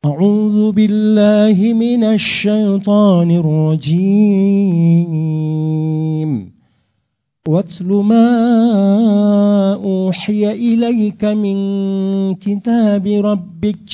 أعوذ بالله من الشيطان الرجيم واتل ما أوحي إليك من كتاب ربك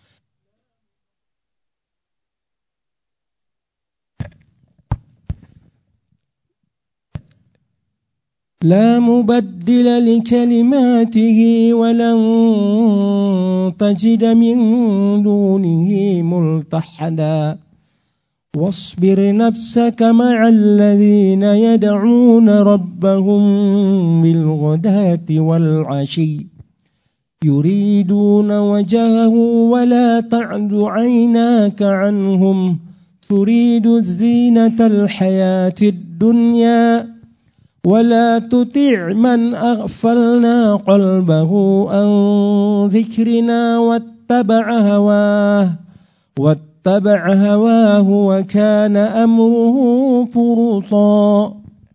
لا مبدل لكلماته ولن تجد من دونه ملتحدا واصبر نفسك مع الذين يدعون ربهم بالغداة والعشي يريدون وجهه ولا تعد عيناك عنهم تريد الزينة الحياة الدنيا ولا تطع من أغفلنا قلبه عن ذكرنا واتبع هواه وكان أمره فرطا.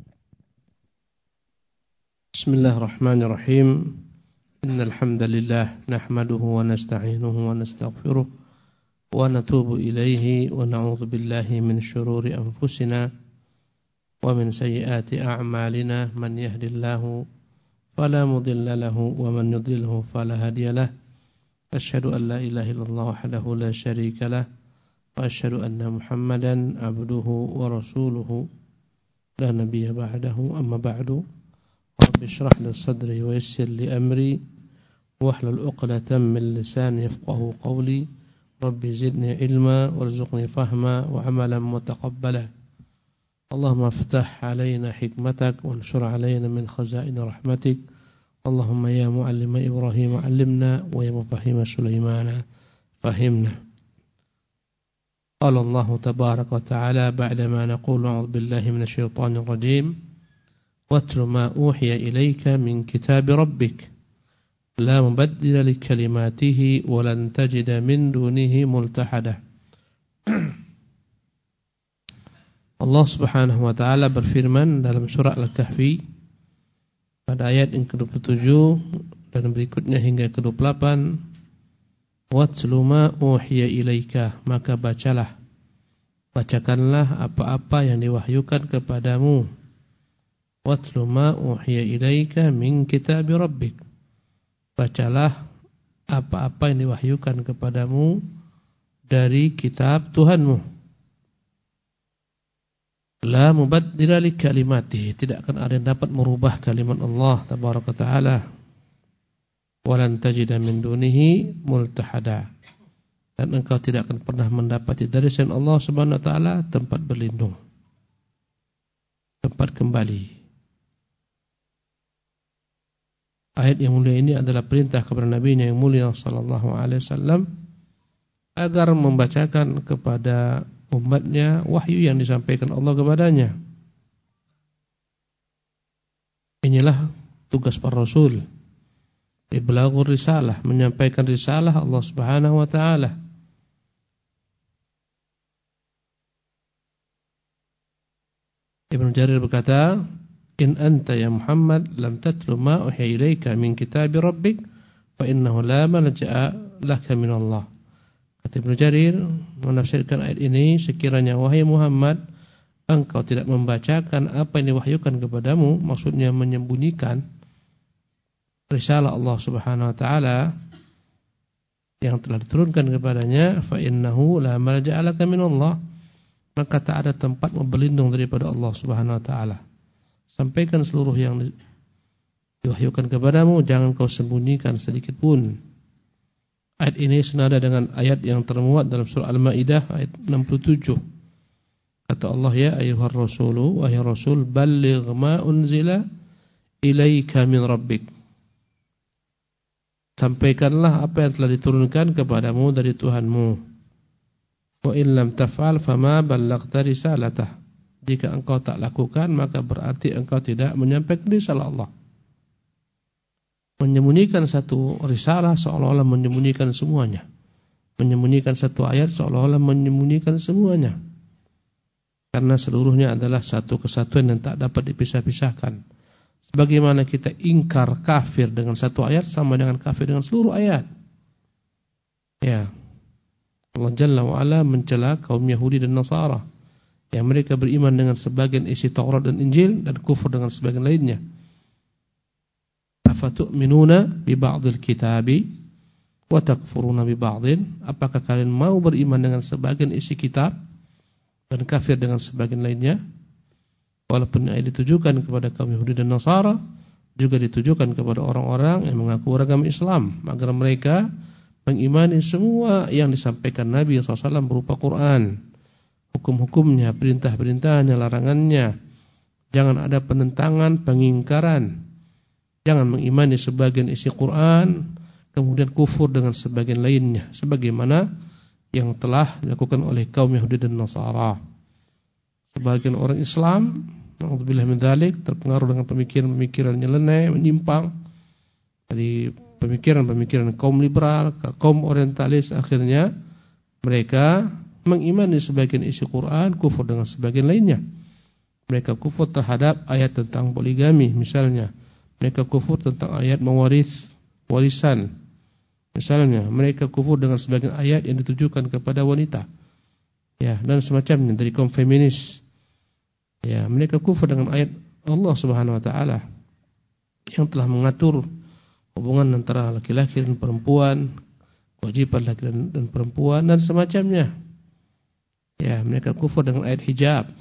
بسم الله الرحمن الرحيم. إن الحمد لله نحمده ونستعينه ونستغفره ونتوب إليه ونعوذ بالله من شرور أنفسنا ومن سيئات أعمالنا من يهد الله فلا مضل له ومن يضلله فلا هادي له أشهد أن لا إله إلا الله وحده لا شريك له وأشهد أن محمدا عبده ورسوله لا نبي بعده أما بعد رب اشرح لي صدري ويسر لي أمري واحلل عقدة من لساني يفقهوا قولي رب زدني علما وارزقني فهما وعملا متقبلا اللهم افتح علينا حكمتك وانشر علينا من خزائن رحمتك اللهم يا معلم إبراهيم علمنا ويا مفهم سليمان فهمنا. قال الله تبارك وتعالى بعدما نقول أعوذ بالله من الشيطان الرجيم واتل ما أوحي إليك من كتاب ربك لا مبدل لكلماته ولن تجد من دونه ملتحدا. Allah Subhanahu wa taala berfirman dalam surah Al-Kahfi pada ayat yang ke-27 dan berikutnya hingga ke-28, watlu ma uhiya ilaika, maka bacakanlah apa-apa yang diwahyukan kepadamu. Watlu ma uhiya ilaika min kitabi rabbik, bacalah apa-apa yang diwahyukan kepadamu dari kitab Tuhanmu. La mubaddila li kalimatihi, tidak akan ada yang dapat merubah kalimat Allah tabaraka taala. Walan tajida min dunihi multahada, dan engkau tidak akan pernah mendapati dari selain Allah subhanahu wa taala tempat berlindung, tempat kembali. Ayat yang mulia ini adalah perintah kepada Nabi yang mulia sallallahu alaihi wasallam agar membacakan kepada umatnya wahyu yang disampaikan Allah kepadanya. Inilah tugas para rasul, iblaghur risalah, menyampaikan risalah Allah Subhanahu wa taala. Ibnu Jarir berkata, in anta ya Muhammad lam tatlu ma uhiya ilaika min kitabi rabbik fa innahu la malja'a laka min Allah. Kata Ibnu Jarir menafsirkan ayat ini, sekiranya wahai Muhammad engkau tidak membacakan apa yang diwahyukan kepadamu, maksudnya menyembunyikan risalah Allah Subhanahu wa taala yang telah diturunkan kepadanya, fa innahu la malja'a laka min Allah, maka tak ada tempat berlindung daripada Allah Subhanahu wa taala. Sampaikan seluruh yang diwahyukan kepadamu, jangan kau sembunyikan sedikit pun. Ayat ini senada dengan ayat yang termuat dalam surah Al-Maidah ayat 67. Kata Allah, ya ayyuhar rasulu, wahai rasul, balligh ma unzila ilaika min rabbik, sampaikanlah apa yang telah diturunkan kepadamu dari Tuhanmu. Wa in lam taf'al fama ballaghta risalatah, jika engkau tak lakukan maka berarti engkau tidak menyampaikan risalah Allah. Menyembunyikan satu risalah seolah-olah menyembunyikan semuanya. Menyembunyikan satu ayat seolah-olah menyembunyikan semuanya. Karena seluruhnya adalah satu kesatuan yang tak dapat dipisah-pisahkan. Sebagaimana kita ingkar kafir dengan satu ayat sama dengan kafir dengan seluruh ayat. Ya. Allah Jalla wa'ala mencela kaum Yahudi dan Nasara yang mereka beriman dengan sebagian isi Taurat dan Injil dan kufur dengan sebagian lainnya. Afatu'minuna bi ba'dil kitabi wa takfuruna bi ba'din? Apakah kalian mau beriman dengan sebagian isi kitab dan kafir dengan sebagian lainnya? Walaupun ayat ditujukan kepada kaum Yahudi dan Nasara, juga ditujukan kepada orang-orang yang mengaku agama Islam, agar mereka mengimani semua yang disampaikan Nabi SAW berupa Quran, hukum-hukumnya, perintah-perintahnya, larangannya. Jangan ada penentangan, pengingkaran. Jangan mengimani sebagian isi Quran kemudian kufur dengan sebagian lainnya, sebagaimana yang telah dilakukan oleh kaum Yahudi dan Nasara. Sebagian orang Islam, na'udzubillah min dzalik, terpengaruh dengan pemikiran-pemikiran nyeleneh, menyimpang dari pemikiran-pemikiran kaum liberal, kaum orientalis. Akhirnya mereka mengimani sebagian isi Quran, kufur dengan sebagian lainnya. Mereka kufur terhadap ayat tentang poligami misalnya. Mereka kufur tentang ayat mewaris warisan misalnya. Mereka kufur dengan sebagian ayat yang ditujukan kepada wanita, ya, dan semacamnya dari kaum feminis. Ya, mereka kufur dengan ayat Allah Subhanahu wa taala yang telah mengatur hubungan antara laki-laki dan perempuan, kewajiban laki dan perempuan dan semacamnya. Ya, mereka kufur dengan ayat hijab.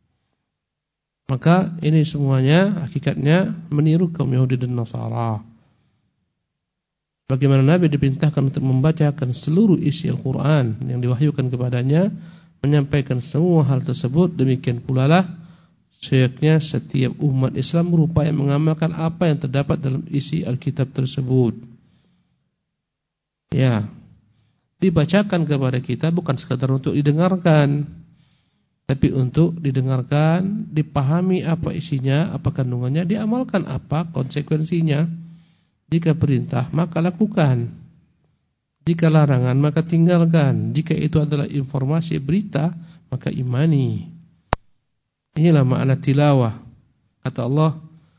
Maka ini semuanya hakikatnya meniru kaum Yahudi dan Nasara. Bagaimana Nabi diperintahkan untuk membacakan seluruh isi Al-Quran yang diwahyukan kepadanya, menyampaikan semua hal tersebut, demikian pula lah seyogyanya setiap umat Islam berupaya mengamalkan apa yang terdapat dalam isi Alkitab tersebut. Ya, dibacakan kepada kita bukan sekadar untuk didengarkan, tapi untuk didengarkan, dipahami apa isinya, apa kandungannya, diamalkan apa konsekuensinya. Jika perintah maka lakukan, jika larangan maka tinggalkan. Jika itu adalah informasi berita maka imani. Inilah makna tilawah. Kata Allah,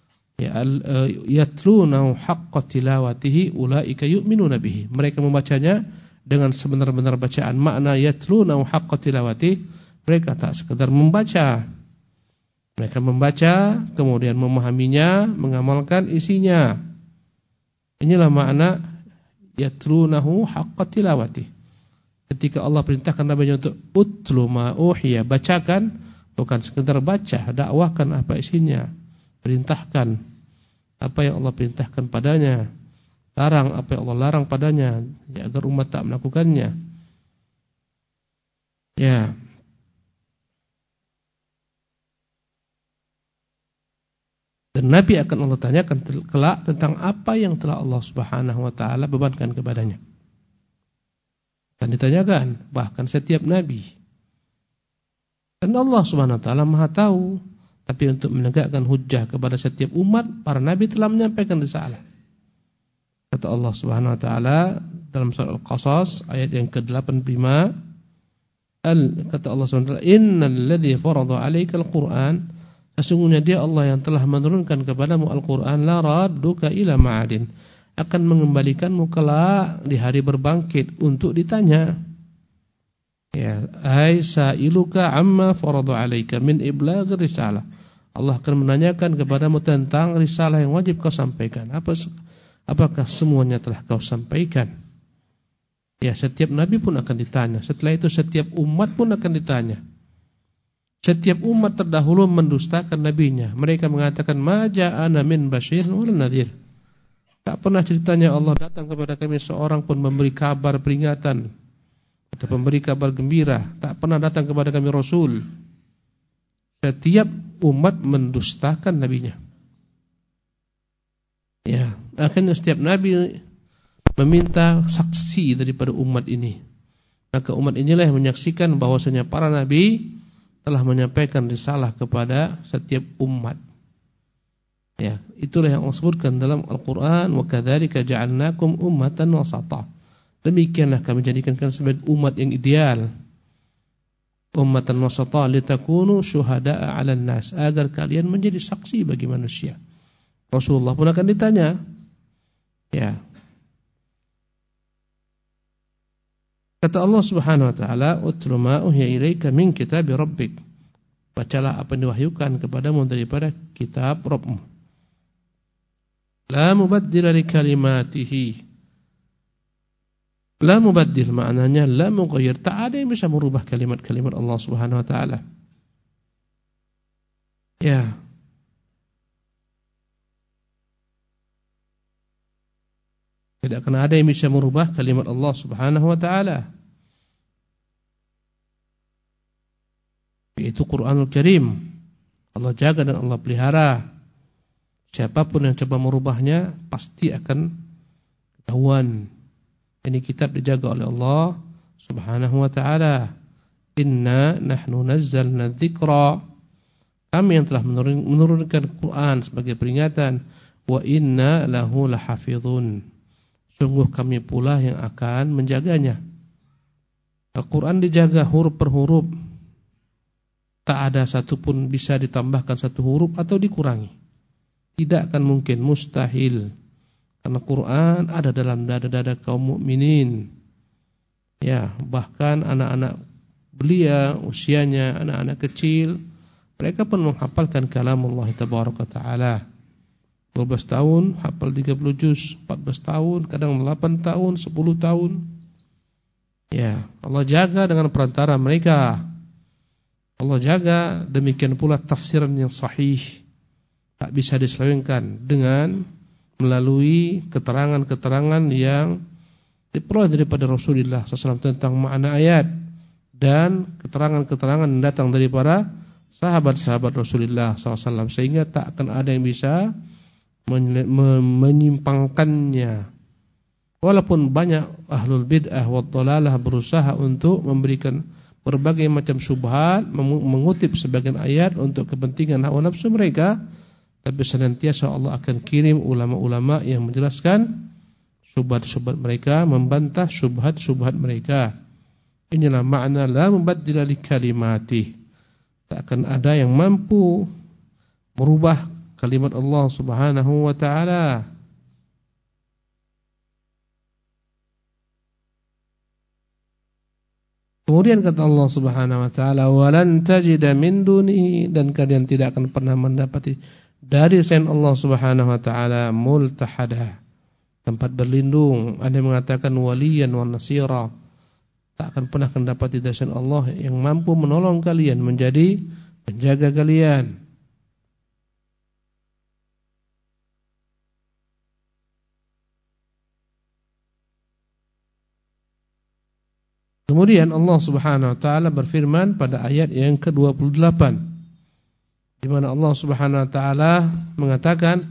yatluna haqqa tilawatihi ulaika yu'minuna bihi. Mereka membacanya dengan sebenar-benar bacaan. Makna yatluna haqqa tilawatihi, mereka tak sekadar membaca. Mereka membaca kemudian memahaminya, mengamalkan isinya. Inilah makna yatlunahu haqqa tilawati. Ketika Allah perintahkan Nabi-Nya untuk utlu ma uhiya, bacakan, bukan sekedar baca, dakwahkan apa isinya, perintahkan apa yang Allah perintahkan padanya, larang apa yang Allah larang padanya, ya, agar umat tak melakukannya. Ya. Dan Nabi akan Allah tanyakan kelak tentang apa yang telah Allah Subhanahu wa taala bebankan kepadanya. Dan ditanyakan bahkan setiap nabi. Dan Allah Subhanahu wa taala Maha tahu, tapi untuk menegakkan hujjah kepada setiap umat, para nabi telah menyampaikan risalah. Kata Allah Subhanahu wa taala dalam surah Al-Qasas ayat yang ke-85, kata Allah Subhanahu wa taala, "Innal ladzi farada 'alaikal Qur'an", sesungguhnya dia Allah yang telah menurunkan kepadamu Al-Quran, la radduka ila ma'adin, akan mengembalikanmu kelak di hari berbangkit untuk ditanya. Ya, ai sa'iluka amma farada 'alaika min iblaghir risalah. Allah akan menanyakan kepadamu tentang risalah yang wajib kau sampaikan. Apakah semuanya telah kau sampaikan? Ya, setiap nabi pun akan ditanya. Setelah itu setiap umat pun akan ditanya. Setiap umat terdahulu mendustakan nabinya. Mereka mengatakan, ma ja'ana min basyirin wal nadhir. Tak pernah ceritanya Allah datang kepada kami seorang pun memberi kabar peringatan atau memberi kabar gembira. Tak pernah datang kepada kami Rasul. Setiap umat mendustakan nabinya. Ya, akhirnya setiap nabi meminta saksi daripada umat ini. Maka umat inilah yang menyaksikan bahwasanya para nabi telah menyampaikan risalah kepada setiap umat. Ya, itulah yang Allah sebutkan dalam Al-Quran, wa kadzalika ja'alnakum ummatan wasata. Demikianlah kami jadikan kalian sebagai umat yang ideal. Ummatan wasata litakunu syuhada'a 'alan nas, agar kalian menjadi saksi bagi manusia. Rasulullah pun akan ditanya. Ya. Kata Allah Subhanahu wa taala, "Utlu ma uhiya ilaika min kitabi rabbik." Bacalah apa yang diwahyukan kepadamu daripada kitab Rabbmu. La mubaddila li kalimatihi. La mubaddil maknanya la mughayyir, tak ada yang bisa merubah kalimat-kalimat Allah Subhanahu wa taala. Ya. Tidak akan ada yang bisa merubah kalimat Allah Subhanahu wa taala. Yaitu Quranul Karim. Allah jaga dan Allah pelihara. Siapapun yang coba merubahnya pasti akan ketahuan. Ini kitab dijaga oleh Allah Subhanahu wa taala. Inna nahnu nazzalna dzikra. Kami yang telah menurunkan Quran sebagai peringatan. Wa inna lahu lahafizun. Sungguh kami pula yang akan menjaganya. Al-Quran dijaga huruf per huruf. Tak ada satupun bisa ditambahkan satu huruf atau dikurangi. Tidak akan mungkin, mustahil. Karena Quran ada dalam dada-dada kaum mukminin. Ya, bahkan anak-anak belia usianya, anak-anak kecil, mereka pun menghafalkan kalam Allah Tabaraka Ta'ala. 12 tahun hafal 30 juz, 14 tahun, kadang 8 tahun, 10 tahun. Ya, Allah jaga dengan perantara mereka. Allah jaga, demikian pula tafsiran yang sahih. Tak bisa diselewengkan dengan melalui keterangan-keterangan yang diperoleh daripada Rasulullah SAW tentang makna ayat. Dan keterangan-keterangan yang datang daripada sahabat-sahabat Rasulullah SAW. Sehingga tak akan ada yang bisa menyimpangkannya. Walaupun banyak ahlul bid'ah wa dhalalah berusaha untuk memberikan berbagai macam syubhat, mengutip sebagian ayat untuk kepentingan hawa nafsu mereka, tapi senantiasa Allah akan kirim ulama-ulama yang menjelaskan syubhat-syubhat mereka, membantah syubhat-syubhat mereka. Inilah makna la mubaddila li kalimati. Tak akan ada yang mampu merubah kalimat Allah Subhanahu wa taala. Kemudian kata Allah Subhanahu wa taala, "Walan tajida min dunihi," dan kalian tidak akan pernah mendapati dari selain Allah Subhanahu wa taala multahada, tempat berlindung. Ada yang mengatakan waliyan wa nasira. Tak akan pernah mendapati dari selain Allah yang mampu menolong kalian, menjadi penjaga kalian. Kemudian Allah Subhanahu wa taala berfirman pada ayat yang ke-28, di mana Allah Subhanahu wa taala mengatakan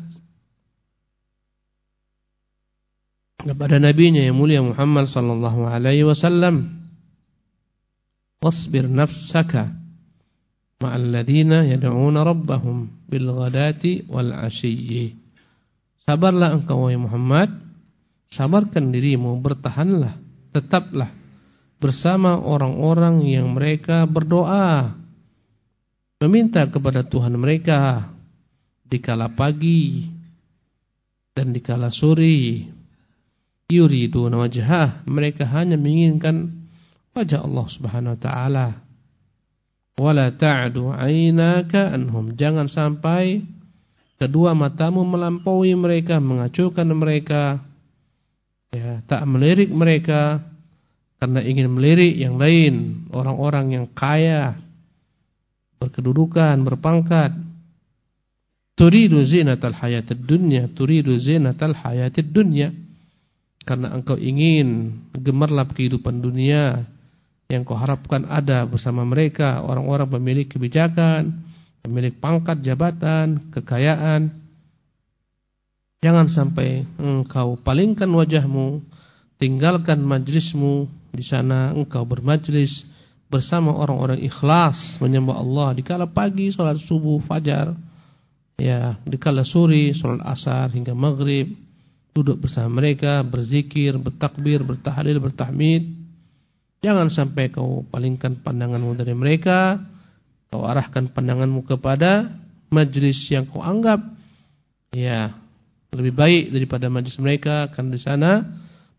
kepada nabinya yang mulia Muhammad sallallahu alaihi wasallam, "Wasbir nafsaka ma'al ladzina yad'una rabbahum bil ghadati wal 'ashiyyi." Sabarlah engkau wahai Muhammad, sabarkan dirimu, bertahanlah, tetaplah bersama orang-orang yang mereka berdoa, meminta kepada Tuhan mereka di kala pagi dan di kala sore. Yuriduna wajhah, mereka hanya menginginkan wajah Allah Subhanahu wa taala. Wala ta'du 'ainaka anhum, jangan sampai kedua matamu melampaui mereka, mengacaukan mereka, ya, tak melirik mereka karena ingin melirik yang lain, orang-orang yang kaya, berkedudukan, berpangkat. Turidu zinatal hayatid dunya, turidu zinatal hayatid dunya, karena engkau ingin gemerlap kehidupan dunia yang kau harapkan ada bersama mereka, orang-orang pemilik kebijakan, pemilik pangkat, jabatan, kekayaan. Jangan sampai engkau palingkan wajahmu, tinggalkan majlismu. Di sana engkau bermajlis bersama orang-orang ikhlas menyembah Allah di kala pagi salat subuh fajar, ya, di kala sore salat asar hingga maghrib, duduk bersama mereka, berzikir, bertakbir, bertahlil, bertahmid. Jangan sampai kau palingkan pandanganmu dari mereka, kau arahkan pandanganmu kepada majlis yang kau anggap, ya, lebih baik daripada majlis mereka, karena di sana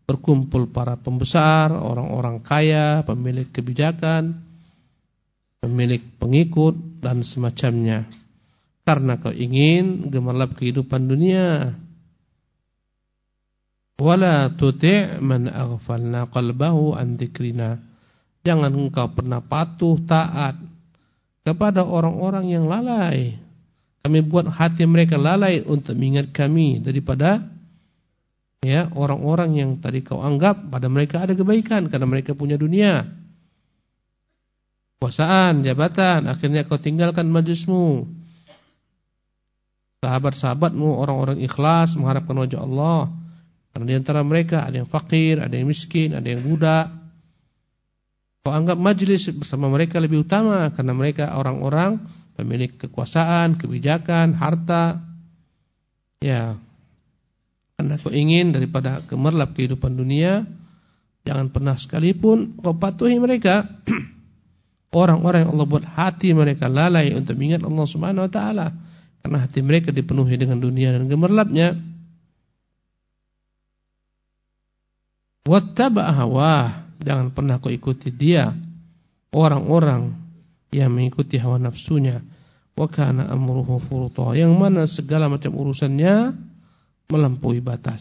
berkumpul para pembesar, orang-orang kaya, pemilik kebijakan, pemilik pengikut dan semacamnya. Karena kau ingin gemerlap kehidupan dunia. Wala tuti' man aghfalna qalbahu an dzikrina. Jangan engkau pernah patuh taat kepada orang-orang yang lalai. Kami buat hati mereka lalai untuk mengingat kami daripada orang-orang yang tadi kau anggap pada mereka ada kebaikan karena mereka punya dunia, kekuasaan, jabatan. Akhirnya kau tinggalkan majlismu, sahabat-sahabatmu, orang-orang ikhlas mengharapkan wajah Allah. Karena di antara mereka ada yang fakir, ada yang miskin, ada yang budak. Kau anggap majlis bersama mereka lebih utama karena mereka orang-orang pemilik kekuasaan, kebijakan, harta. Ya, karena kau ingin daripada gemerlap kehidupan dunia, jangan pernah sekalipun kau patuhi mereka. Orang-orang yang Allah buat hati mereka lalai untuk mengingat Allah Subhanahu Wa Taala, karena hati mereka dipenuhi dengan dunia dan gemerlapnya. Wattaba' hawah, jangan pernah kau ikuti dia, orang-orang yang mengikuti hawa nafsunya. Wa kana amruhu furuta, yang mana segala macam urusannya melampaui batas.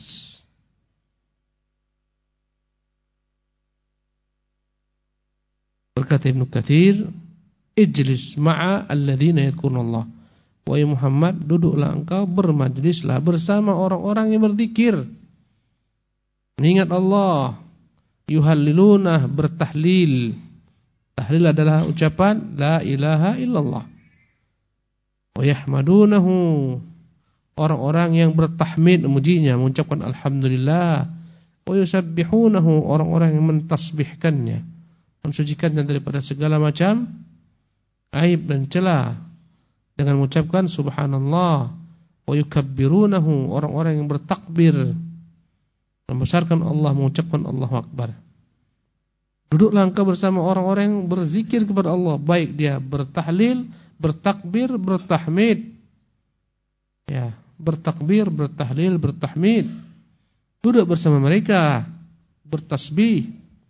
Berkata Ibnu Katsir, ijlis ma'a alladzina yadhkurunallah. Wahai Muhammad, duduklah engkau, bermajlislah bersama orang-orang yang berzikir, mengingat Allah. Yuhalliluna, bertahlil. Tahlil adalah ucapan la ilaha illallah. Wa yahmadunahu, orang-orang yang bertahmid, memujinya, mengucapkan alhamdulillah. Wa yusabbihunahu, orang-orang yang mentasbihkannya, mensucikannya daripada segala macam aib dan celah dengan mengucapkan subhanallah. Wa yukabbirunahu, orang-orang yang bertakbir, membesarkan Allah, mengucapkan Allahu Akbar. Duduklah engkau bersama orang-orang yang berzikir kepada Allah, baik dia bertahlil, bertakbir, bertahmid. Ya, bertakbir, bertahlil, bertahmid. Duduk bersama mereka, bertasbih.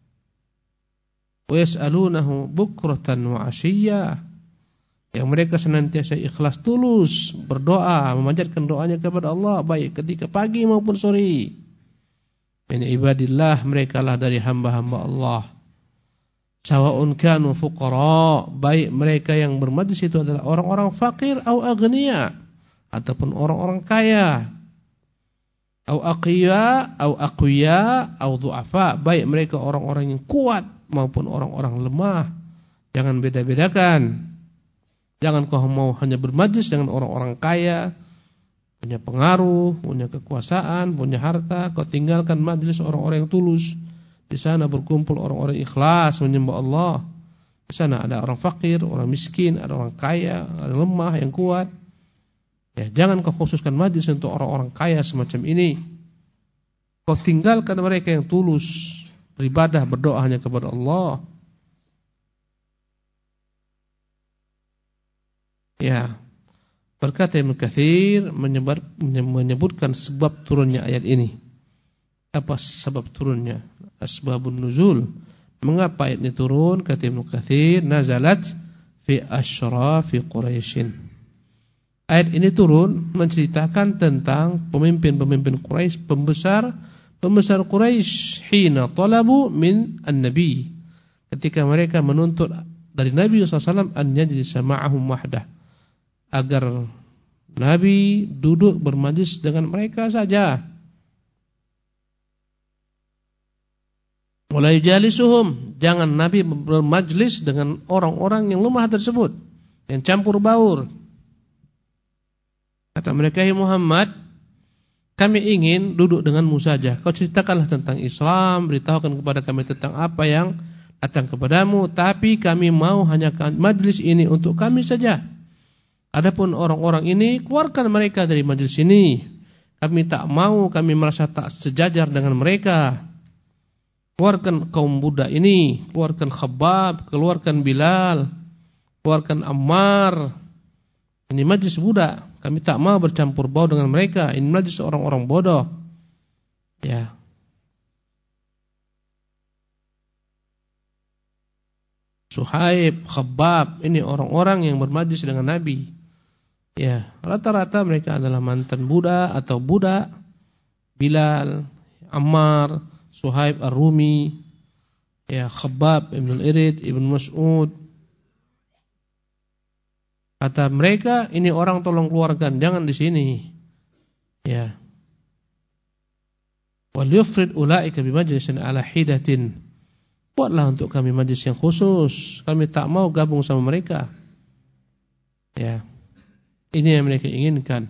Wa yas'alunahu bukratan wa 'ashiyya. Yang mereka senantiasa ikhlas tulus berdoa, memanjatkan doanya kepada Allah baik ketika pagi maupun sore. Ini ibadillah, mereka lah dari hamba-hamba Allah. Sawa'un kanu fuqara, baik mereka yang bermajlis itu adalah orang-orang fakir atau aghnia, ataupun orang-orang kaya, atau aqiya atau aqwiya atau du'afa, baik mereka orang-orang yang kuat maupun orang-orang lemah. Jangan beda-bedakan. Jangan kau mau hanya bermajlis dengan orang-orang kaya, punya pengaruh, punya kekuasaan, punya harta, kau tinggalkan majlis orang-orang yang tulus. Di sana berkumpul orang-orang ikhlas menyembah Allah. Di sana ada orang fakir, orang miskin, ada orang kaya, ada lemah, yang kuat. Ya, jangan kau khususkan majlis untuk orang-orang kaya semacam ini. Kau tinggalkan mereka yang tulus beribadah, berdoa hanya kepada Allah. Ya, berkata Ibnu Katsir menyebutkan sebab turunnya ayat ini. Apa sebab turunnya? Asbabun nuzul. Mengapa ayat ini turun? Kata Ibnu Katsir, nazalat fi asyrafi Quraisy. Ayat ini turun menceritakan tentang pemimpin-pemimpin Quraisy, pembesar Quraisy, hina talabu min an-nabi, ketika mereka menuntut dari Nabi sallallahu alaihi wasallam an yajlisa ma'ahum wahdah, agar Nabi duduk bermajlis dengan mereka saja. Wala yujalisuhum, jangan Nabi bermajlis dengan orang-orang yang lemah tersebut, yang campur baur. Kata mereka, "Ya Muhammad, kami ingin duduk denganmu saja. Kau ceritakanlah tentang Islam, beritahukan kepada kami tentang apa yang datang kepadamu, tapi kami mau hanya majlis ini untuk kami saja. Adapun orang-orang ini, keluarkan mereka dari majlis ini. Kami tak mau, kami merasa tak sejajar dengan mereka. Keluarkan kaum budak ini, keluarkan Khabbab, keluarkan Bilal, keluarkan Ammar. Ini majlis budak, kami tak mau bercampur baur dengan mereka. Ini majlis orang-orang bodoh." Ya. Suhaib, Khabbab, ini orang-orang yang bermajlis dengan Nabi. Ya, rata-rata mereka adalah mantan budak atau budak. Bilal, Ammar, Suhaib Ar-Rumi, ya, Khabbab Ibn al-Irid, Ibn Mas'ud. Kata mereka, ini orang tolong keluarkan, jangan di sini. Ya. Wal yufrid ulaika bi majlisin ala hidatin. Buatlah untuk kami majlis yang khusus. Kami tak mau gabung sama mereka. Ya. Ini yang mereka inginkan.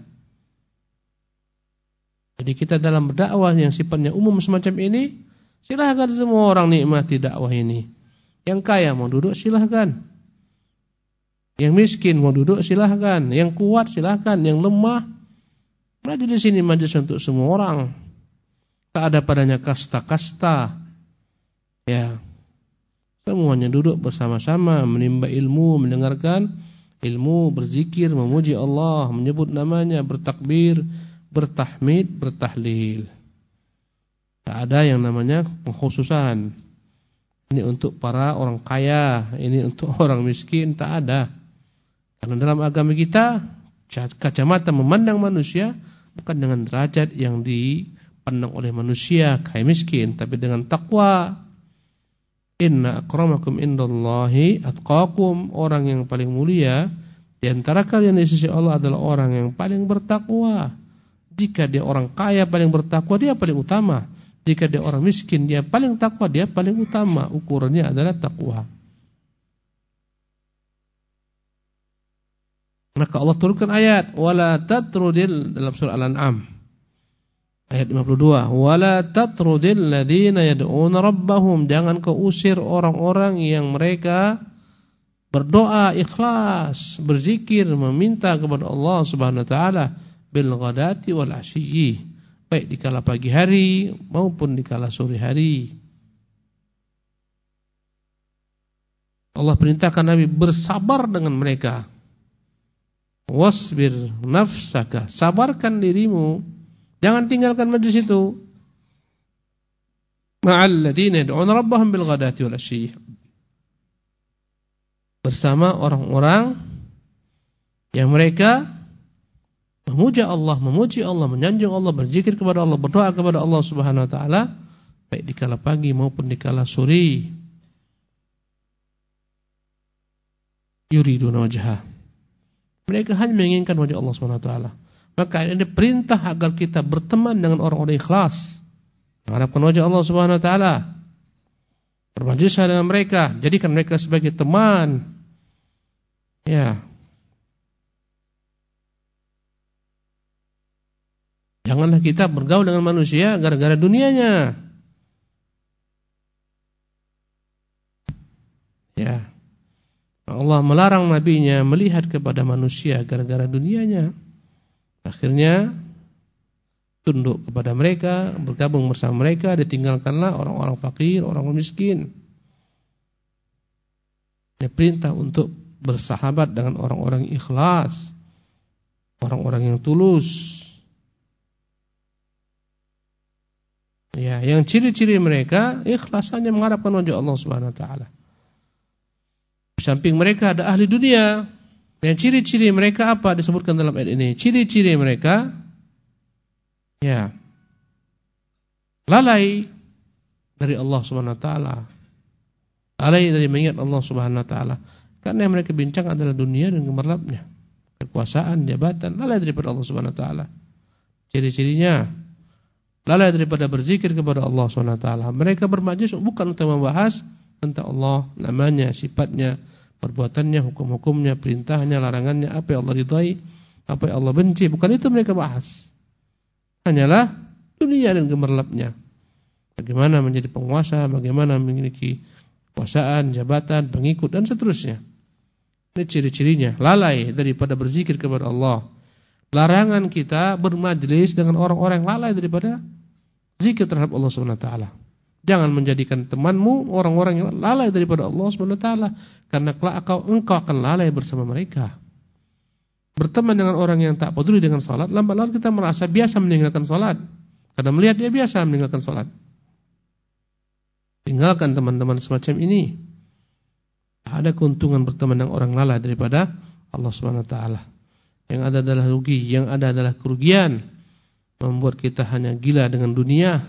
Jadi kita dalam berdakwah yang sifatnya umum semacam ini, silahkan semua orang nikmati dakwah ini. Yang kaya mau duduk silahkan. Yang miskin mau duduk silahkan, yang kuat silahkan, yang lemah. Majlis ini majlis untuk semua orang. Tak ada padanya kasta-kasta. Ya. Semuanya duduk bersama-sama menimba ilmu, mendengarkan ilmu, berzikir, memuji Allah, menyebut namanya, bertakbir, bertahmid, bertahlil. Tak ada yang namanya pengkhususan. Ini untuk para orang kaya, ini untuk orang miskin, tak ada. Karena dalam agama kita, kacamata memandang manusia bukan dengan derajat yang dipandang oleh manusia kaya miskin, tapi dengan takwa. Inna akramakum indallahi atqakum. Orang yang paling mulia di antara kalian di sisi Allah adalah orang yang paling bertakwa. Jika dia orang kaya paling bertakwa, dia paling utama. Jika dia orang miskin, dia paling takwa, dia paling utama. Ukurannya adalah takwa. Maka Allah turunkan ayat wala tatrudil dalam surah Al-An'am ayat 52, wala tatrudil ladzina yad'una rabbahum, jangan kau usir orang-orang yang mereka berdoa ikhlas, berzikir, meminta kepada Allah Subhanahu wa taala bil ghadati wal asyi, baik di kala pagi hari maupun di kala sore hari. Allah perintahkan Nabi bersabar dengan mereka. Wasbir nafsaka, sabarkan dirimu, jangan tinggalkan majlis itu. Ma'al ladzina yad'una rabbahum bil ghadati wal asyi, bersama orang-orang yang mereka memuji Allah, menyanjung Allah, berzikir kepada Allah, berdoa kepada Allah Subhanahu wa taala, baik di kala pagi maupun di kala sore. Yuriduna wajha, mereka hanya menginginkan wajah Allah Subhanahu wa taala. Maka ini perintah agar kita berteman dengan orang-orang ikhlas, mengharapkan wajah Allah Subhanahu wa taala. Bermajlis dengan mereka, jadikan mereka sebagai teman. Ya. Janganlah kita bergaul dengan manusia gara-gara dunianya. Ya. Allah melarang nabinya melihat kepada manusia gara-gara dunianya. Akhirnya tunduk kepada mereka, bergabung bersama mereka, ditinggalkanlah orang-orang fakir, orang miskin. Ini perintah untuk bersahabat dengan orang-orang ikhlas, orang-orang yang tulus. Ya, yang ciri-ciri mereka ikhlas, hanya mengharapkan wajah Allah Subhanahu wa taala. Di samping mereka ada ahli dunia. Yang ciri-ciri mereka apa disebutkan dalam ayat ini? Ciri-ciri mereka ya lalai dari Allah Subhanahu wa taala. Lalai dari mengingat Allah Subhanahu wa taala. Karena yang mereka bincang adalah dunia dan gemerlapnya. Kekuasaan, jabatan, lalai daripada Allah Subhanahu wa taala. Ciri-cirinya lalai daripada berzikir kepada Allah Subhanahu wa taala. Mereka bermajlis bukan untuk membahas tentang Allah, namanya, sifatnya, perbuatannya, hukum-hukumnya, perintahnya, larangannya, apa yang Allah ridai, apa yang Allah benci. Bukan itu mereka bahas. Hanyalah dunia dan gemerlapnya. Bagaimana menjadi penguasa, bagaimana memiliki kekuasaan, jabatan, pengikut, dan seterusnya. Ini ciri-cirinya. Lalai daripada berzikir kepada Allah. Larangan kita bermajlis dengan orang-orang lalai daripada zikir terhadap Allah Subhanahu wa taala. Jangan menjadikan temanmu orang-orang yang lalai daripada Allah Subhanahu wa taala, karena engkau akan lalai bersama mereka. Berteman dengan orang yang tak peduli dengan salat, lambat-laun kita merasa biasa meninggalkan salat. Karena melihat dia biasa meninggalkan salat. Tinggalkan teman-teman semacam ini. ada keuntungan berteman dengan orang lalai daripada Allah Subhanahu wa taala. Yang ada adalah rugi, yang ada adalah kerugian, membuat kita hanya gila dengan dunia.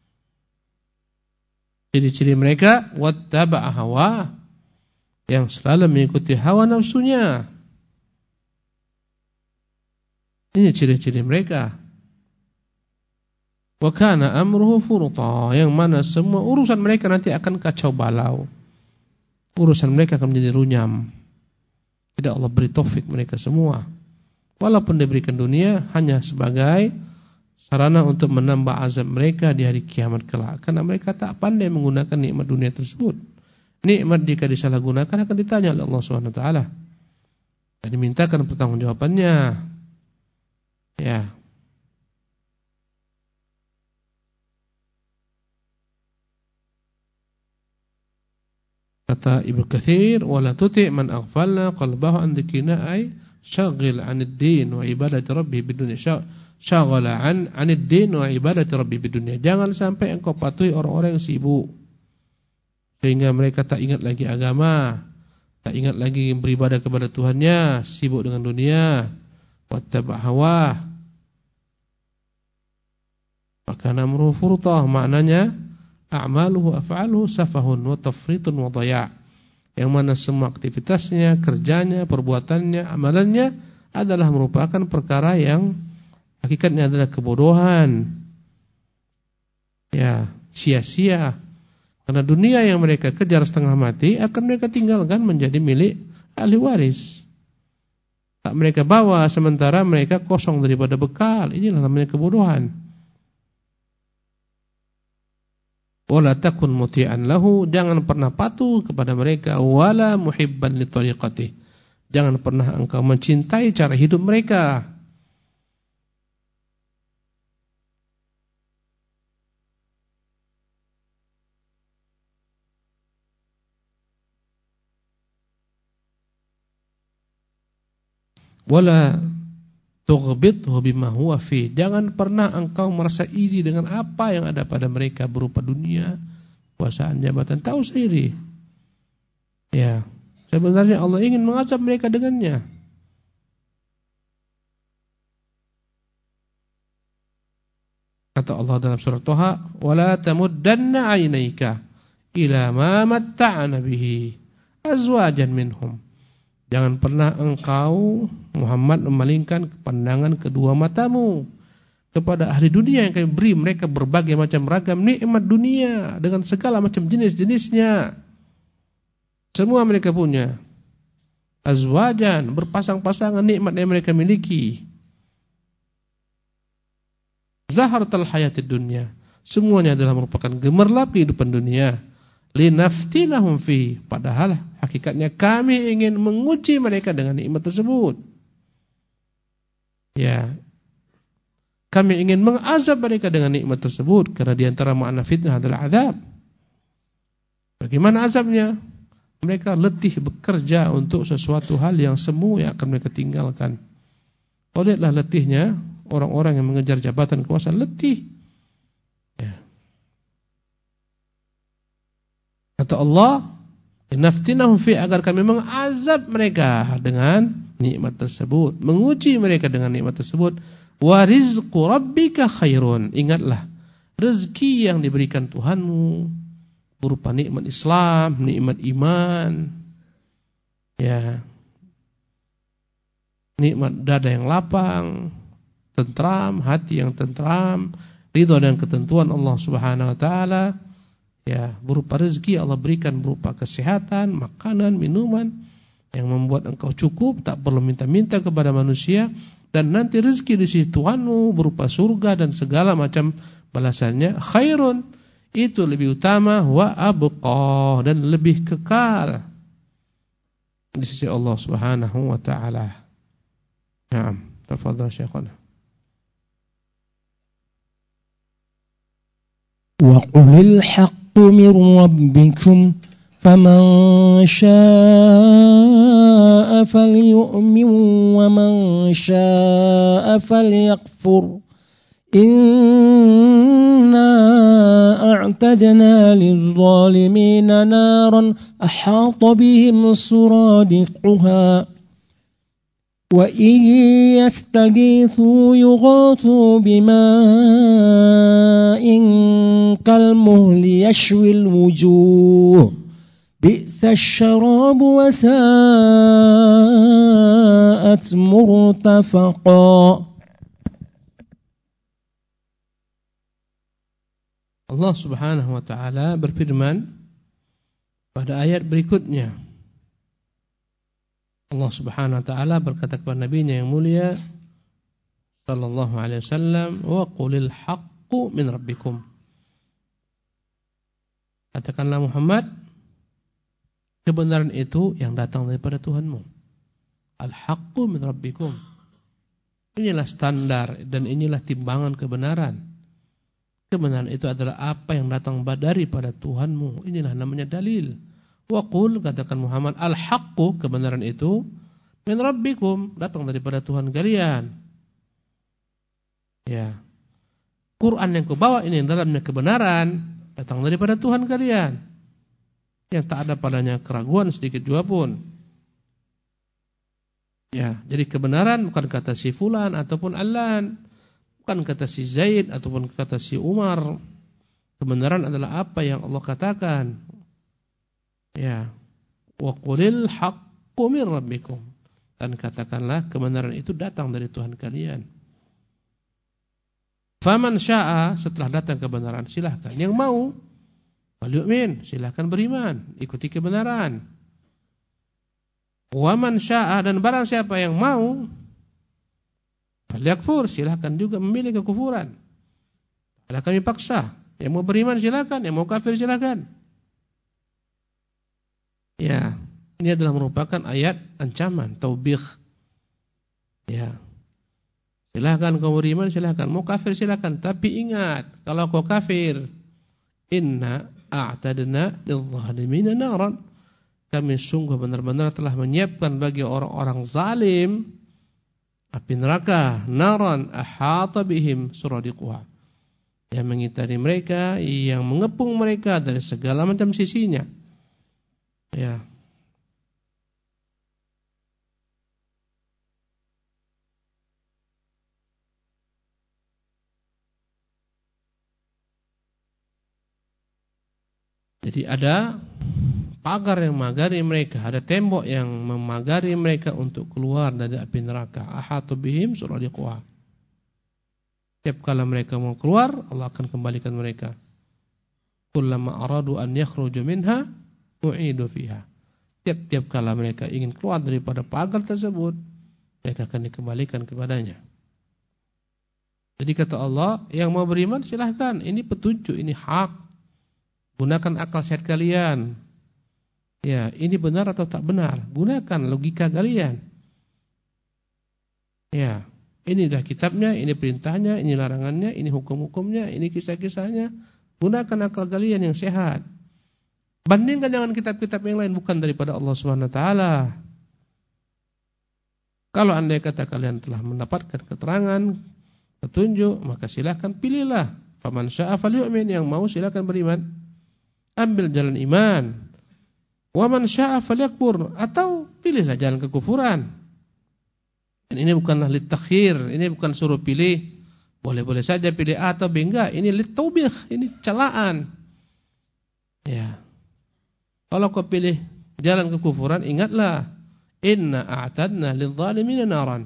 Ciri-ciri mereka wattaba'a hawa, yang selalu mengikuti hawa nafsunya. Ini ciri-ciri mereka. Wa kana amruhu furta, yang mana semua urusan mereka nanti akan kacau balau. Urusan mereka akan menjadi runyam. Tidak Allah beri taufik mereka semua. Walaupun diberikan dunia hanya sebagai sarana untuk menambah azab mereka di hari kiamat kelak. Karena mereka tak pandai menggunakan nikmat dunia tersebut. Nikmat jika disalahgunakan akan ditanya oleh Allah Subhanahu wa taala. Dan dimintakan pertanggungjawabannya. Ya. Kata Ibnu Katsir, wala tuti' man aghfalna qalbahu an dzikrina ay syaghil 'anid din wa ibadati rabbih bidunya. Syaghala 'anid din wa ibadati rabbih bidunya. Jangan sampai engkau patuhi orang-orang yang sibuk sehingga mereka tak ingat lagi agama, tak ingat lagi beribadah kepada Tuhannya, sibuk dengan dunia. Wattaba' hawa. Maka amruhu furtah, maknanya a'maluhu af'aluhu safahun wa tafritun wa dhaya'. Yang mana semua aktivitasnya, kerjanya, perbuatannya, amalannya adalah merupakan perkara yang hakikatnya adalah kebodohan. Ya, sia-sia. Karena dunia yang mereka kejar setengah mati akan mereka tinggalkan menjadi milik ahli waris. Tak mereka bawa sementara mereka kosong daripada bekal. Inilah namanya kebodohan. Wala takun muti'an lahu, jangan pernah patuh kepada mereka, wala muhibban li tariqatih, jangan pernah engkau mencintai cara hidup mereka. Wala tughbithu bima huwa fi, jangan pernah engkau merasa iri dengan apa yang ada pada mereka berupa dunia, kekuasaan, jabatan. Tahu sendiri, ya, sebenarnya Allah ingin mengazab mereka dengannya. Kata Allah dalam surah Thaha, wala tamuddanna 'ainaika ila ma matta'na bihi azwajan minhum. Jangan pernah engkau Muhammad memalingkan pandangan kedua matamu kepada ahli dunia yang kami beri mereka berbagai macam ragam nikmat dunia dengan segala macam jenis-jenisnya. Semua mereka punya. Azwajan, berpasang-pasangan nikmat yang mereka miliki. Zaharatul hayatid dunya, semuanya adalah merupakan gemerlap kehidupan dunia. Linaftinahum fi, padahal hakikatnya kami ingin menguji mereka dengan nikmat tersebut. Ya, kami ingin mengazab mereka dengan nikmat tersebut, karena di antara makna fitnah adalah azab. Bagaimana azabnya? Mereka letih bekerja untuk sesuatu hal yang semu yang akan mereka tinggalkan. Oh, lihatlah letihnya orang-orang yang mengejar jabatan kekuasaan, letih. Ya. Kata Allah, naftinahum fi, agar kami mengazab mereka dengan nikmat tersebut, menguji mereka dengan nikmat tersebut. Wa rizqu rabbika khairun, ingatlah rezeki yang diberikan Tuhanmu berupa nikmat Islam, nikmat iman, ya, nikmat dada yang lapang, tentram, hati yang tentram, ridha dan ketentuan Allah Subhanahu wa taala. Ya, berupa rezeki Allah berikan berupa kesehatan, makanan, minuman yang membuat engkau cukup, tak perlu minta-minta kepada manusia, dan nanti rezeki di sisi Tuhanmu berupa surga dan segala macam balasannya. Khairun, itu lebih utama, wa abqa, dan lebih kekal di sisi Allah Subhanahu wa taala. Naam, tafadhal Syekhana. Wa qulil haqq من ربكم فمن شاء فليؤمن ومن شاء فليكفر إنا أعتدنا للظالمين نارا أحاط بهم سرادقها وإن يستغيثوا يغاثوا بماء كالمهل يشوي الوجوه بئس الشراب وساءت مرتفقا. Allah Subhanahu wa taala berfirman pada ayat berikutnya. Allah Subhanahu wa taala berkata kepada nabinya yang mulia sallallahu alaihi wasallam, "Wa qulil haqqu min rabbikum." Katakanlah Muhammad, kebenaran itu yang datang daripada Tuhanmu. Al-haqqu min rabbikum. Inilah standar dan inilah timbangan kebenaran. Kebenaran itu adalah apa yang datang daripada Tuhanmu. Inilah namanya dalil. Wa qul, katakan Muhammad, al-haqqu, kebenaran itu min rabbikum, datang daripada Tuhan kalian. Ya. Quran yang kau bawa ini dalamnya kebenaran, datang daripada Tuhan kalian. Yang tak ada padanya keraguan sedikit jua pun. Ya, jadi kebenaran bukan kata si fulan ataupun allan, bukan kata si Zaid ataupun kata si Umar. Kebenaran adalah apa yang Allah katakan. Ya. Wa qulil haqqu min rabbikum. Dan katakanlah kebenaran itu datang dari Tuhan kalian. Faman syaa, setelah datang kebenaran silahkan. Yang mau falyu'min, silahkan beriman, ikuti kebenaran. Wa man syaa, dan barang siapa yang mau falyakfur, silahkan juga memilih kekufuran. Tidak kami paksa. Yang mau beriman silahkan, yang mau kafir silahkan. Ya, ini adalah merupakan ayat ancaman, taubih. Ya, silahkan kau beriman silahkan, mau kafir silahkan. Tapi ingat, kalau kau kafir, inna a'tadna lidh-dhalimina naran. Kami sungguh benar-benar telah menyiapkan bagi orang-orang zalim api neraka, naran ahata bihim suradiquha, yang mengitari mereka, yang mengepung mereka dari segala macam sisinya. Ya. Jadi ada pagar yang memagari mereka, ada tembok yang memagari mereka untuk keluar dari api neraka. Ahatu bihim suradiquha. Setiap kala mereka mau keluar, Allah akan kembalikan mereka. Kullama aradu an yakhruju minha u'idu fiha. Tiap-tiap kala mereka ingin keluar daripada pagar tersebut, mereka akan dikembalikan kepadanya. Jadi kata Allah, yang mau beriman silahkan, ini petunjuk, ini hak. Gunakan akal sehat kalian. Ya, ini benar atau tak benar? Gunakan logika kalian. Ya, ini dah kitabnya, ini perintahnya, ini larangannya, ini hukum-hukumnya, ini kisah-kisahnya. Gunakan akal kalian yang sehat. Bandingkan dengan kitab-kitab yang lain bukan daripada Allah Subhanahu wa taala. Kalau andai kata kalian telah mendapatkan keterangan, petunjuk, maka silakan pilihlah. Faman syaa'a falyu'min, yang mau silakan beriman. Ambil jalan iman. Wa man syaa'a falyakfur, atau pilihlah jalan kekufuran. Dan ini bukanlah litakhir, ini bukan suruh pilih. Boleh-boleh saja pilih A atau B, enggak. Ini litaubih, ini celaan. Ya. Kalau kau pilih jalan kekufuran, ingatlah, inna a'tadna lidh-dhalimina naran.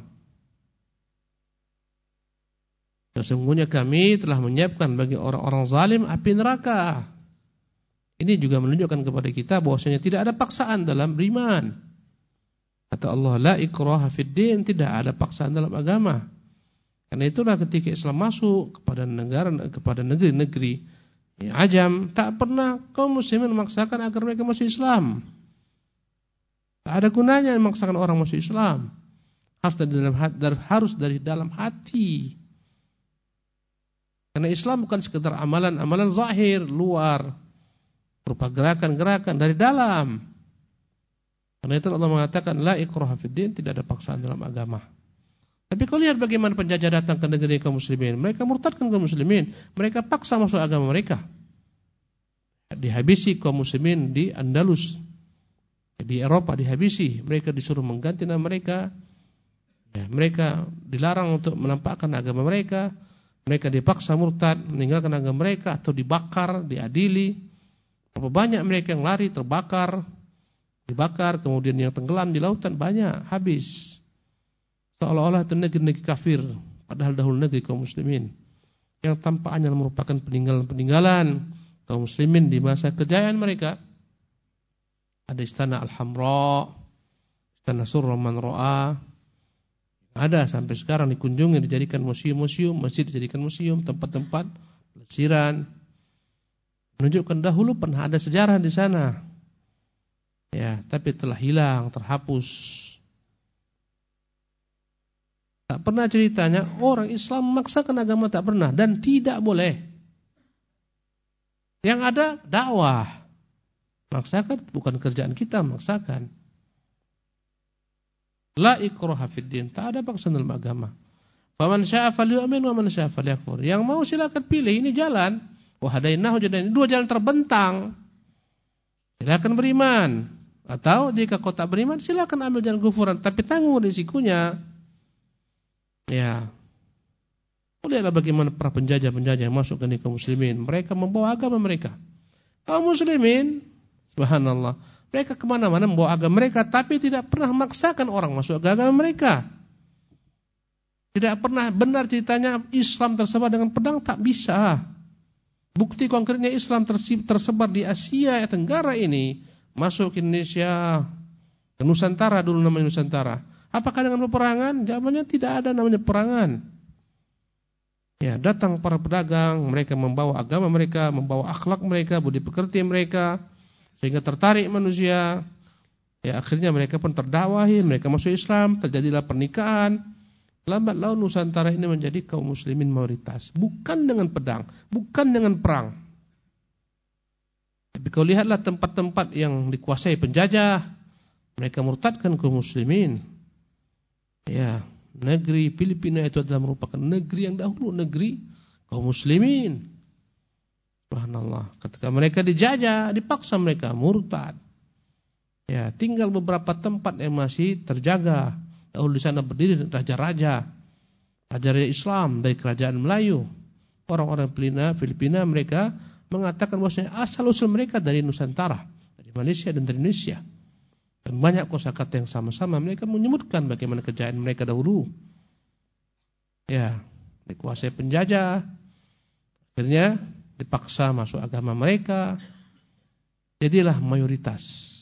Sesungguhnya kami telah menyiapkan bagi orang-orang zalim api neraka. Ini juga menunjukkan kepada kita bahwasanya tidak ada paksaan dalam beriman. Kata Allah, la ikraha fid din, tidak ada paksaan dalam agama. Karena itulah ketika Islam masuk kepada negeri-negeri Ajam, tak pernah kaum muslimin memaksakan agar mereka masuk Islam. Tak ada gunanya memaksakan orang masuk Islam. Harus dari dalam hati. Karena Islam bukan sekedar amalan-amalan zahir, luar, berupa gerakan-gerakan, dari dalam. Karena itu Allah mengatakan la ikraha fid din, tidak ada paksaan dalam agama. Tapi kau lihat bagaimana penjajah datang ke negeri kaum muslimin. Mereka murtadkan kaum muslimin. Mereka paksa masuk agama mereka. Dihabisi kaum muslimin di Andalus, di Eropa dihabisi. Mereka disuruh mengganti nama mereka. Ya, mereka dilarang untuk menampakkan agama mereka. Mereka dipaksa murtad, meninggalkan agama mereka atau dibakar, diadili. Berapa banyak mereka yang lari, terbakar, dibakar, kemudian yang tenggelam di lautan banyak, habis. Seolah-olah itu negeri-negeri kafir, padahal dahulu negeri kaum muslimin. Yang tampaknya merupakan peninggalan-peninggalan kaum muslimin di masa kejayaan mereka. Ada istana Al-Hamra, istana Surra Man Ra'a. Ada sampai sekarang dikunjungi, dijadikan museum-museum, masjid dijadikan museum, tempat-tempat pelesiran. Menunjukkan dahulu pernah ada sejarah di sana. Ya, tapi telah hilang, terhapus. Tak pernah ceritanya orang Islam memaksakan agama, tak pernah dan tidak boleh. Yang ada dakwah. Maksakan bukan kerjaan kita, maksakan. La ikraha fid din, tak ada paksaan dalam agama. Faman syaa'a falyu'min wa man syaa'a falyakfur. Yang mau silakan pilih, ini jalan. Wa hadainahu jadain, dua jalan terbentang. Silakan beriman, atau jika kau tak beriman silakan ambil jalan kufuran, tapi tanggung risikonya. Ya. Lihatlah bagaimana para penjajah-penjajah yang masuk ke kaum muslimin. Mereka membawa agama mereka. Kaum muslimin, subhanallah, mereka kemana-mana membawa agama mereka, tapi tidak pernah memaksakan orang masuk ke agama mereka. Tidak pernah benar ceritanya Islam tersebar dengan pedang, tak bisa. Bukti konkretnya Islam tersebar di Asia Tenggara ini, masuk ke Indonesia, ke Nusantara, dulu namanya Nusantara. Apakah dengan peperangan? Jawabannya tidak ada namanya peperangan. Ya, datang para pedagang, mereka membawa agama mereka, membawa akhlak mereka, budi pekerti mereka, sehingga tertarik manusia. Ya, akhirnya mereka pun terdakwahi, mereka masuk Islam, terjadilah pernikahan. Lambat laun Nusantara ini menjadi kaum muslimin mayoritas, bukan dengan pedang, bukan dengan perang. Tapi kau lihatlah tempat-tempat yang dikuasai penjajah, mereka murtadkan kaum muslimin. Ya, negeri Filipina itu adalah merupakan negeri yang dahulu negeri kaum muslimin. Subhanallah, ketika mereka dijajah, dipaksa mereka murtad. Ya, tinggal beberapa tempat yang masih terjaga. Dahulu di sana berdiri raja-raja, raja-raja Islam dari kerajaan Melayu. Orang-orang Filipina mereka mengatakan bahwasanya asal-usul mereka dari Nusantara, dari Malaysia dan dari Indonesia. Dan banyak kosakata yang sama-sama mereka menyebutkan bagaimana kejayaan mereka dahulu. Ya, dikuasai penjajah, akhirnya dipaksa masuk agama mereka, jadilah mayoritas.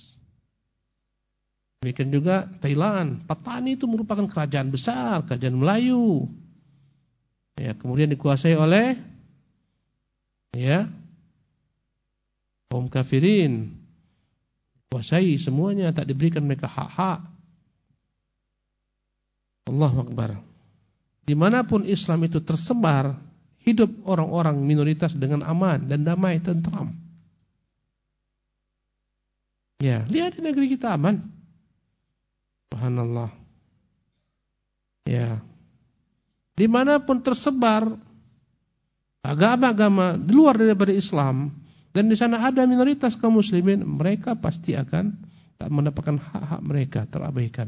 Demikian juga Thailand, Patani itu merupakan kerajaan besar, kerajaan Melayu. Ya, kemudian dikuasai oleh ya kaum kafirin, kuasai semuanya, tak diberikan mereka hak-hak. Allahu Akbar. Dimanapun Islam itu tersebar, hidup orang-orang minoritas dengan aman dan damai, tentram. Ya, lihat di negeri kita aman. Subhanallah. Ya. Dimanapun tersebar agama-agama di luar daripada Islam, dan di sana ada minoritas kaum muslimin, mereka pasti akan tak mendapatkan hak-hak mereka, terabaikan.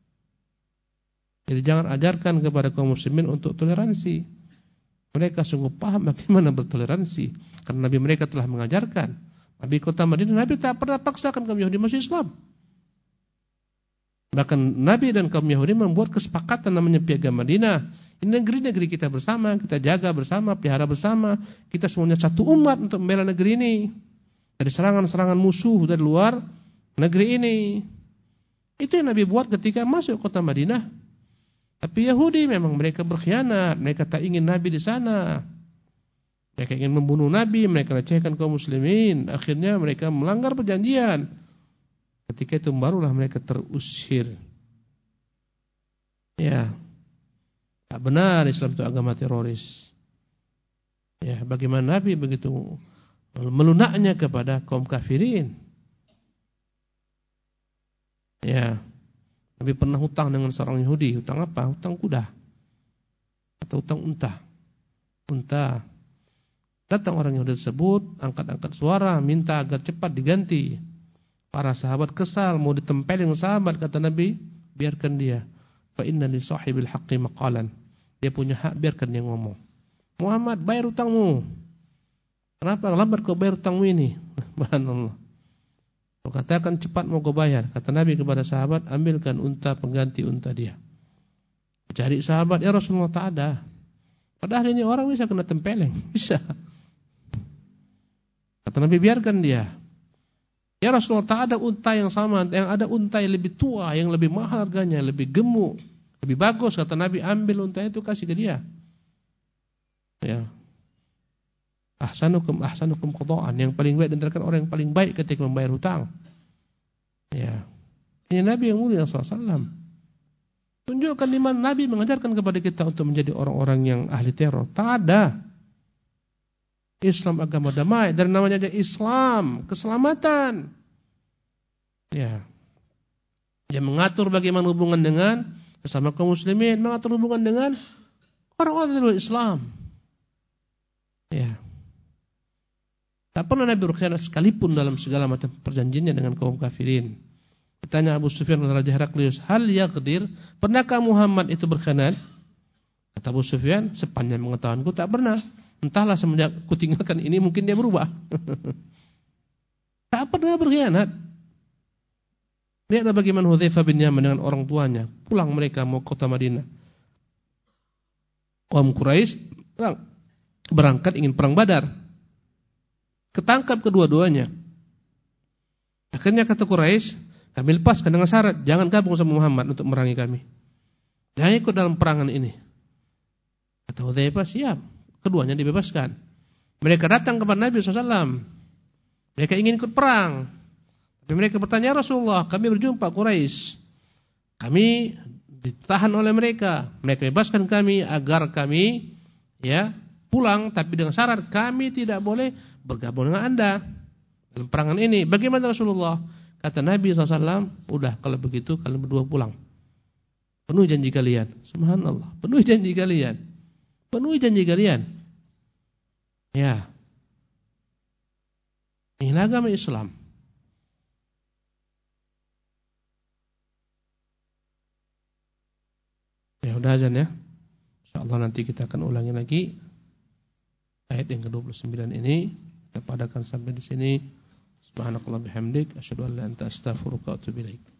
Jadi jangan ajarkan kepada kaum muslimin untuk toleransi. Mereka sungguh paham bagaimana bertoleransi, karena Nabi mereka telah mengajarkan. Nabi kota Madinah, Nabi tak pernah paksakan kaum Yahudi masuk Islam. Bahkan Nabi dan kaum Yahudi membuat kesepakatan namanya Piagam Madinah. Ini negeri-negeri kita bersama, kita jaga bersama, pelihara bersama. Kita semuanya satu umat untuk membela negeri ini dari serangan-serangan musuh dari luar negeri ini. Itu yang Nabi buat ketika masuk kota Madinah. Tapi Yahudi memang mereka berkhianat, mereka tak ingin Nabi di sana. Mereka ingin membunuh Nabi, mereka lecehkan kaum muslimin. Akhirnya mereka melanggar perjanjian. Ketika itu barulah mereka terusir. Ya, tak benar Islam itu agama teroris. Ya, bagaimana Nabi begitu melunaknya kepada kaum kafirin. Ya, Nabi pernah hutang dengan seorang Yahudi. Hutang apa? Hutang kuda atau hutang unta. Unta. Datang orang Yahudi tersebut, angkat-angkat suara, minta agar cepat diganti. Para sahabat kesal, mau ditempelin sahabat, kata Nabi, biarkan dia. Fa inna li sahibil haqqi maqalan. Dia punya hak, biarkan dia ngomong. Muhammad, bayar utangmu. Kenapa lambat kau bayar utangmu ini? Subhanallah. Kau katakan cepat mau kau bayar. Kata Nabi kepada sahabat, ambilkan unta pengganti unta dia. Cari sahabat, ya Rasulullah, tak ada. Padahal ini orang bisa kena tempeleng. Bisa. Kata Nabi, biarkan dia. Ya Rasulullah, tak ada unta yang sama. Yang ada unta yang lebih tua, yang lebih mahal harganya, lebih gemuk, lebih bagus. Kata Nabi, ambil unta itu, kasih ke dia. Ya. Ahsanukum qada'an, yang paling baik dan orang yang paling baik ketika membayar hutang. Ya. Ini Nabi yang mulia SAW. Tunjukkan di mana Nabi mengajarkan kepada kita untuk menjadi orang-orang yang ahli teror. Tak ada. Islam agama damai, dan namanya aja Islam, keselamatan. Ya. Dia mengatur bagaimana hubungan dengan sesama kaum muslimin, mengatur hubungan dengan orang-orang di luar Islam. Ya. Tak pernah Nabi berkhianat sekalipun dalam segala macam perjanjiannya dengan kaum kafirin. Ditanya Abu Sufyan kepada Raja Heraklius, hal yaqdir, pernahkah Muhammad itu berkhianat? Kata Abu Sufyan, sepanjang pengetahuanku tak pernah. Entahlah semenjak ku tinggalkan ini mungkin dia berubah. Tak pernah berkhianat. Lihatlah bagaimana Hudzaifah bin Yaman dengan orang tuanya. Pulang mereka mau kota Madinah. Kaum Quraisy berangkat ingin perang Badar. Ketangkap kedua-duanya. Akhirnya kata Quraisy, kami lepaskan dengan syarat, jangan gabung sama Muhammad untuk merangi kami. Jangan ikut dalam perangan ini. Kata Hudzaifah, siap. Keduanya dibebaskan. Mereka datang kepada Nabi SAW. Mereka ingin ikut perang. Tapi mereka bertanya, Rasulullah, kami berjumpa Quraisy. Kami ditahan oleh mereka. Mereka bebaskan kami agar kami pulang, tapi dengan syarat kami tidak boleh bergabung dengan Anda dalam perangan ini. Bagaimana Rasulullah? Kata Nabi SAW, udah kalau begitu kalian berdua pulang. Penuhi janji kalian. Subhanallah. Penuhi janji kalian. Penuhi janji kalian. Ya. Inilah agama Islam. Ya udah azan ya. InsyaAllah nanti kita akan ulangi lagi ayat yang ke-29 ini. Kita padakan sampai di sini. Subhanakallah bihamdik, asyhadu an la ilaha illa anta astaghfiruka wa atubu ilaik.